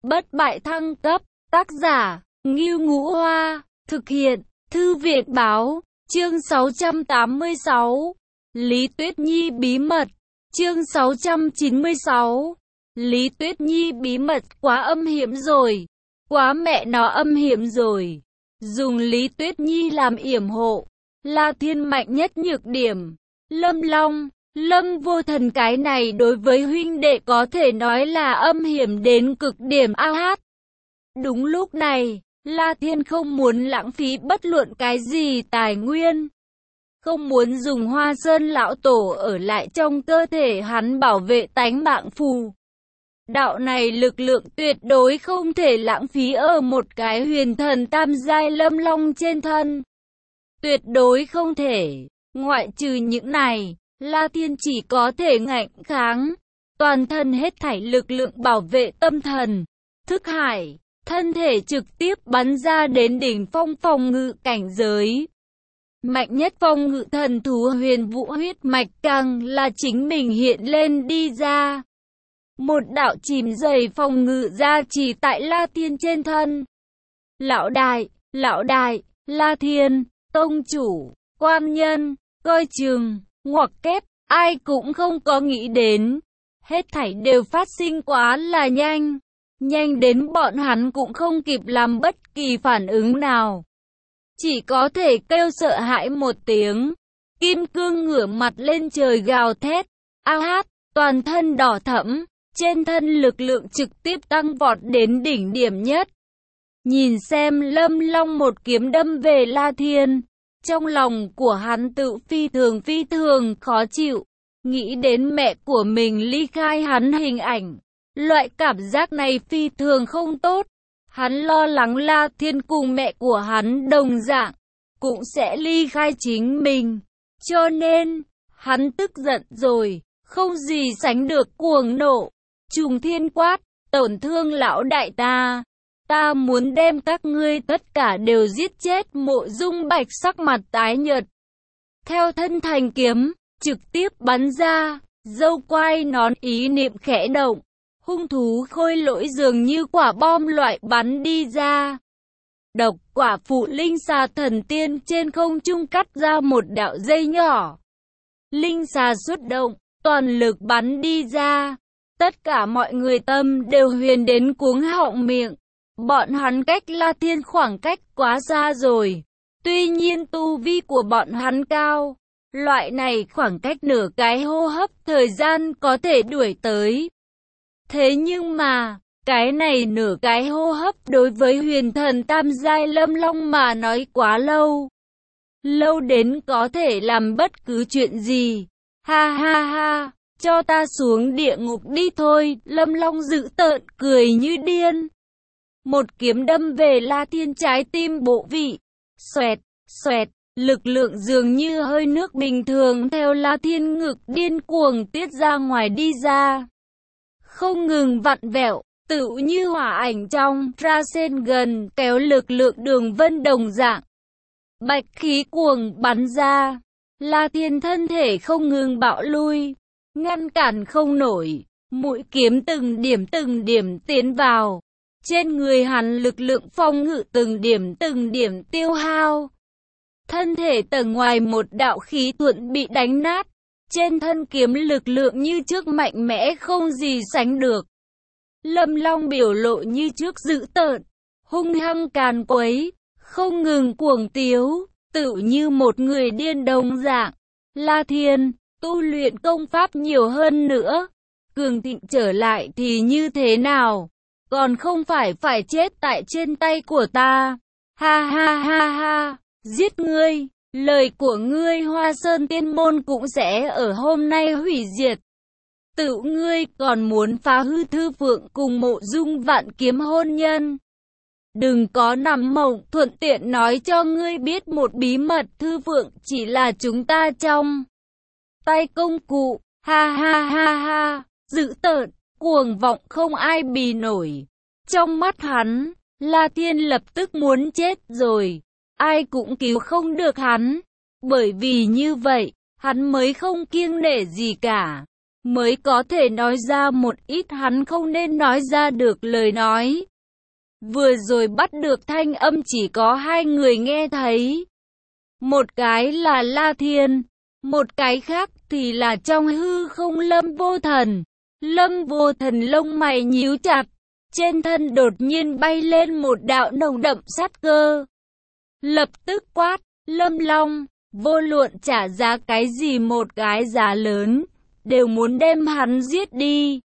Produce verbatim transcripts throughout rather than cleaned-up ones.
Bất bại thăng cấp, tác giả, Ngưu Ngũ Hoa, thực hiện, Thư viện Báo, chương sáu trăm tám mươi sáu, Lý Tuyết Nhi bí mật, chương sáu trăm chín mươi sáu, Lý Tuyết Nhi bí mật quá âm hiểm rồi, quá mẹ nó âm hiểm rồi, dùng Lý Tuyết Nhi làm yểm hộ, La Thiên mạnh nhất nhược điểm, Lâm Long, Lâm Vô Thần cái này đối với huynh đệ có thể nói là âm hiểm đến cực điểm a hát. Đúng lúc này, La Thiên không muốn lãng phí bất luận cái gì tài nguyên. Không muốn dùng Hoa Sơn lão tổ ở lại trong cơ thể hắn bảo vệ tánh mạng phù. Đạo này lực lượng tuyệt đối không thể lãng phí ở một cái huyền thần tam giai Lâm Long trên thân. Tuyệt đối không thể, ngoại trừ những này, La Thiên chỉ có thể ngạnh kháng, toàn thân hết thảy lực lượng bảo vệ tâm thần, thức hải, thân thể trực tiếp bắn ra đến đỉnh phong phòng ngự cảnh giới. Mạnh nhất phong ngự thần thú huyền vũ huyết mạch càng là chính mình hiện lên đi ra. Một đạo chìm dày phòng ngự ra chỉ tại La Thiên trên thân. Lão đại, lão đại, La Thiên, tông chủ, quan nhân, coi chừng, ngoặc kép, ai cũng không có nghĩ đến. Hết thảy đều phát sinh quá là nhanh. Nhanh đến bọn hắn cũng không kịp làm bất kỳ phản ứng nào. Chỉ có thể kêu sợ hãi một tiếng. Kim cương ngửa mặt lên trời gào thét. A hát, toàn thân đỏ thẫm. Trên thân lực lượng trực tiếp tăng vọt đến đỉnh điểm nhất. Nhìn xem Lâm Long một kiếm đâm về La Thiên. Trong lòng của hắn tự phi thường phi thường khó chịu. Nghĩ đến mẹ của mình ly khai hắn hình ảnh. Loại cảm giác này phi thường không tốt. Hắn lo lắng La Thiên cùng mẹ của hắn đồng dạng, cũng sẽ ly khai chính mình. Cho nên, hắn tức giận rồi, không gì sánh được cuồng nộ. Trùng thiên quát, tổn thương lão đại ta. Ta muốn đem các ngươi tất cả đều giết chết. Mộ Dung Bạch sắc mặt tái nhợt. Theo thân thành kiếm, trực tiếp bắn ra, dâu quai nón ý niệm khẽ động. Hung thú khôi lỗi dường như quả bom loại bắn đi ra. Độc quả phụ linh xà thần tiên trên không trung cắt ra một đạo dây nhỏ. Linh xà xuất động, toàn lực bắn đi ra. Tất cả mọi người tâm đều huyền đến cuống họng miệng. Bọn hắn cách La Thiên khoảng cách quá xa rồi. Tuy nhiên tu vi của bọn hắn cao. Loại này khoảng cách nửa cái hô hấp thời gian có thể đuổi tới. Thế nhưng mà, cái này nửa cái hô hấp đối với huyền thần tam giai Lâm Long mà nói quá lâu. Lâu đến có thể làm bất cứ chuyện gì. Ha ha ha, cho ta xuống địa ngục đi thôi. Lâm Long dữ tợn cười như điên. Một kiếm đâm về La Thiên trái tim bộ vị. Xoẹt, xoẹt, lực lượng dường như hơi nước bình thường theo La Thiên ngực điên cuồng tiết ra ngoài đi ra. Không ngừng vặn vẹo, tựu như hỏa ảnh trong Rasengan kéo lực lượng đường vân đồng dạng. Bạch khí cuồng bắn ra, La Thiên thân thể không ngừng bạo lui, ngăn cản không nổi, mũi kiếm từng điểm từng điểm tiến vào. Trên người hắn lực lượng phòng ngự từng điểm từng điểm tiêu hao. Thân thể tầng ngoài một đạo khí thuận bị đánh nát. Trên thân kiếm lực lượng như trước mạnh mẽ không gì sánh được. Lâm Long biểu lộ như trước dữ tợn, hung hăng càn quấy, không ngừng cuồng tiếu, tựu như một người điên đồng dạng. La Thiên, tu luyện công pháp nhiều hơn nữa, cường thịnh trở lại thì như thế nào? Còn không phải phải chết tại trên tay của ta. Ha ha ha ha, giết ngươi. Lời của ngươi Hoa Sơn Tiên Môn cũng sẽ ở hôm nay hủy diệt. Tự ngươi còn muốn phá hư Thư Phượng cùng Mộ Dung Vạn Kiếm hôn nhân. Đừng có nằm mộng, thuận tiện nói cho ngươi biết một bí mật. Thư Phượng chỉ là chúng ta trong tay công cụ. Ha ha ha ha, dữ tợn, cuồng vọng không ai bì nổi. Trong mắt hắn, La Thiên lập tức muốn chết rồi. Ai cũng cứu không được hắn. Bởi vì như vậy, hắn mới không kiêng nể gì cả. mới có thể nói ra một ít hắn không nên nói ra được lời nói. Vừa rồi bắt được thanh âm chỉ có hai người nghe thấy. Một cái là La Thiên, một cái khác thì là trong hư không Lâm Vô Thần. Lâm Vô Thần lông mày nhíu chặt, trên thân đột nhiên bay lên một đạo nồng đậm sát cơ. Lập tức quát, Lâm Long, vô luận trả giá cái gì một cái giá lớn, đều muốn đem hắn giết đi.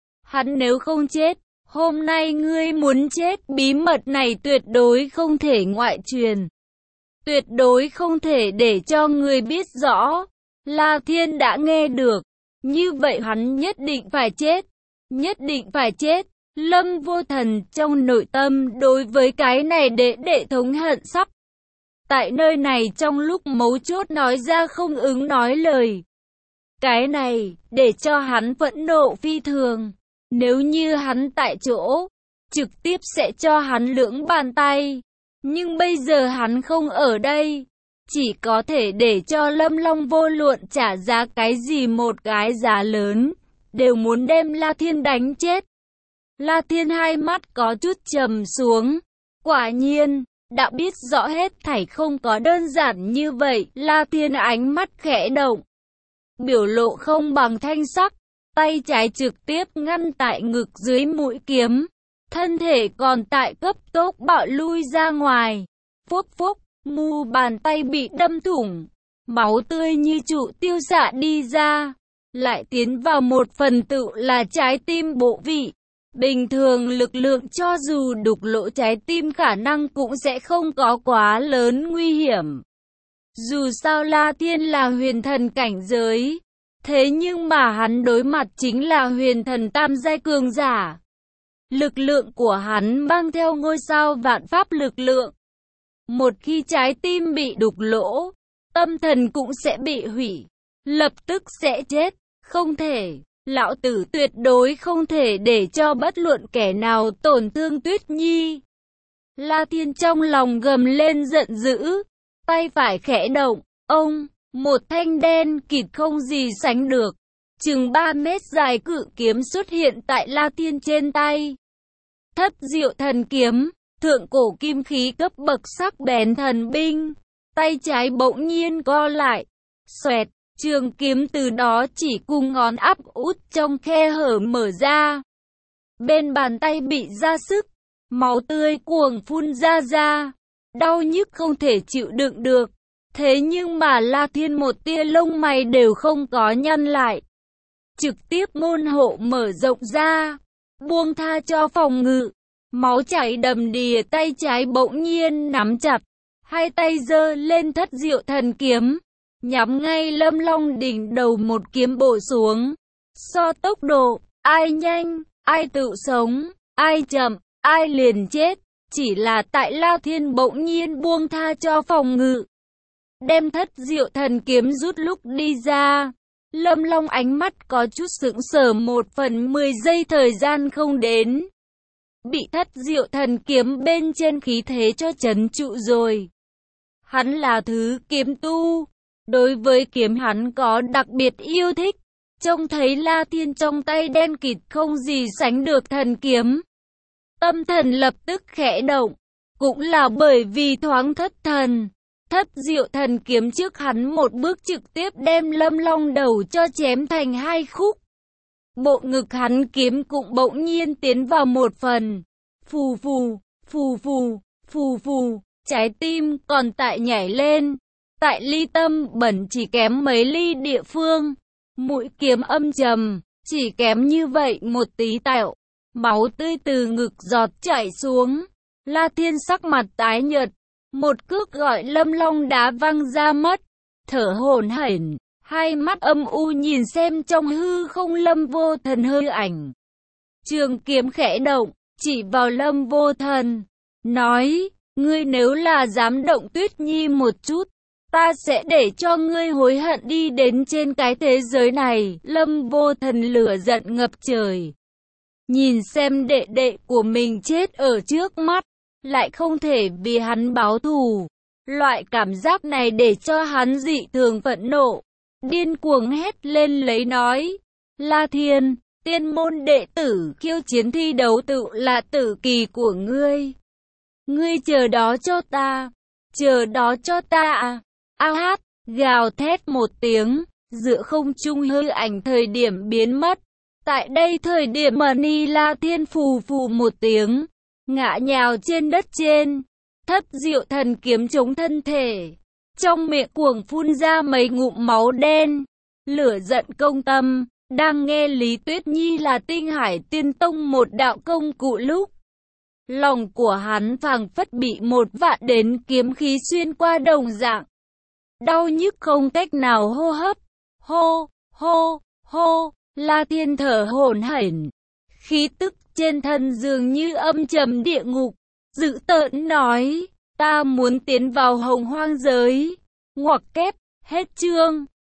Hắn nếu không chết, hôm nay ngươi muốn chết, bí mật này tuyệt đối không thể ngoại truyền. Tuyệt đối không thể để cho người biết rõ. La Thiên đã nghe được, như vậy hắn nhất định phải chết, nhất định phải chết. Lâm Vô Thần trong nội tâm đối với cái này đệ đệ thống hận sắp. Tại nơi này trong lúc mấu chốt nói ra không ứng nói lời. Cái này, để cho hắn phẫn nộ phi thường. Nếu như hắn tại chỗ, trực tiếp sẽ cho hắn lưỡng bàn tay. Nhưng bây giờ hắn không ở đây. Chỉ có thể để cho Lâm Long vô luận trả giá cái gì một cái giá lớn, đều muốn đem La Thiên đánh chết. La Thiên hai mắt có chút trầm xuống. Quả nhiên, đã biết rõ hết thảy không có đơn giản như vậy. La Thiên ánh mắt khẽ động, biểu lộ không bằng thanh sắc, tay trái trực tiếp ngăn tại ngực dưới mũi kiếm, thân thể còn tại cấp tốc bạo lui ra ngoài. Phốc phốc, mu bàn tay bị đâm thủng, máu tươi như trụ tiêu xạ đi ra, lại tiến vào một phần tự là trái tim bộ vị. Bình thường lực lượng cho dù đục lỗ trái tim khả năng cũng sẽ không có quá lớn nguy hiểm. Dù sao La Thiên là huyền thần cảnh giới, thế nhưng mà hắn đối mặt chính là huyền thần tam giai cường giả. Lực lượng của hắn mang theo ngôi sao vạn pháp lực lượng. Một khi trái tim bị đục lỗ, tâm thần cũng sẽ bị hủy, lập tức sẽ chết, không thể. Lão tử tuyệt đối không thể để cho bất luận kẻ nào tổn thương Tuyết Nhi. La Thiên trong lòng gầm lên giận dữ, tay phải khẽ động, ông, một thanh đen kịt không gì sánh được, chừng ba mét dài cự kiếm xuất hiện tại La Thiên trên tay. Thất diệu thần kiếm, thượng cổ kim khí cấp bậc sắc bén thần binh, tay trái bỗng nhiên co lại, xoẹt. Trường kiếm từ đó chỉ cùng ngón áp út trong khe hở mở ra. Bên bàn tay bị ra sức, máu tươi cuồng phun ra ra, đau nhức không thể chịu đựng được. Thế nhưng mà La Thiên một tia lông mày đều không có nhăn lại. Trực tiếp môn hộ mở rộng ra, buông tha cho phòng ngự. Máu chảy đầm đìa, tay trái bỗng nhiên nắm chặt, hai tay giơ lên thất diệu thần kiếm, nhắm ngay Lâm Long đỉnh đầu một kiếm bổ xuống. So tốc độ, ai nhanh, ai tự sống, ai chậm, ai liền chết. Chỉ là tại La Thiên bỗng nhiên buông tha cho phòng ngự, đem thất diệu thần kiếm rút lúc đi ra. Lâm Long ánh mắt có chút sững sờ, một phần mười giây thời gian không đến, bị thất diệu thần kiếm bên trên khí thế cho trấn trụ rồi. Hắn là thứ kiếm tu, đối với kiếm hắn có đặc biệt yêu thích. Trông thấy La Thiên trong tay đen kịt không gì sánh được thần kiếm, tâm thần lập tức khẽ động. Cũng là bởi vì thoáng thất thần, thất diệu thần kiếm trước hắn một bước trực tiếp đem Lâm Long đầu cho chém thành hai khúc. Bộ ngực hắn kiếm cũng bỗng nhiên tiến vào một phần. Phù phù, phù phù, phù phù, trái tim còn tại nhảy lên. Tại ly tâm bẩn chỉ kém mấy ly địa phương, mũi kiếm âm trầm, chỉ kém như vậy một tí tẹo, máu tươi từ ngực giọt chảy xuống. La Thiên sắc mặt tái nhợt, một cước gọi Lâm Long đá văng ra mất, thở hổn hển, hai mắt âm u nhìn xem trong hư không Lâm Vô Thần hư ảnh. Trường kiếm khẽ động, chỉ vào Lâm Vô Thần, nói, ngươi nếu là dám động Tuyết Nhi một chút, ta sẽ để cho ngươi hối hận đi đến trên cái thế giới này. Lâm Vô Thần lửa giận ngập trời, nhìn xem đệ đệ của mình chết ở trước mắt, lại không thể vì hắn báo thù. Loại cảm giác này để cho hắn dị thường phẫn nộ, điên cuồng hét lên lấy nói, La Thiên, tiên môn đệ tử khiêu chiến thi đấu tự là tử kỳ của ngươi. Ngươi chờ đó cho ta, chờ đó cho ta à. A hát, gào thét một tiếng, giữa không trung hư ảnh thời điểm biến mất. Tại đây thời điểm Mani La Thiên phù phù một tiếng, ngã nhào trên đất trên, thất diệu thần kiếm chống thân thể. Trong miệng cuồng phun ra mấy ngụm máu đen, lửa giận công tâm, đang nghe Lý Tuyết Nhi là Tinh Hải Tiên Tông một đạo công cụ lúc. Lòng của hắn phảng phất bị một vạn đến kiếm khí xuyên qua đồng dạng. Đau nhức không cách nào hô hấp. Hô, hô, hô, La Thiên thở hổn hển. Khí tức trên thân dường như âm trầm địa ngục. Dữ tợn nói, ta muốn tiến vào hồng hoang giới. Ngoặc kép, hết chương.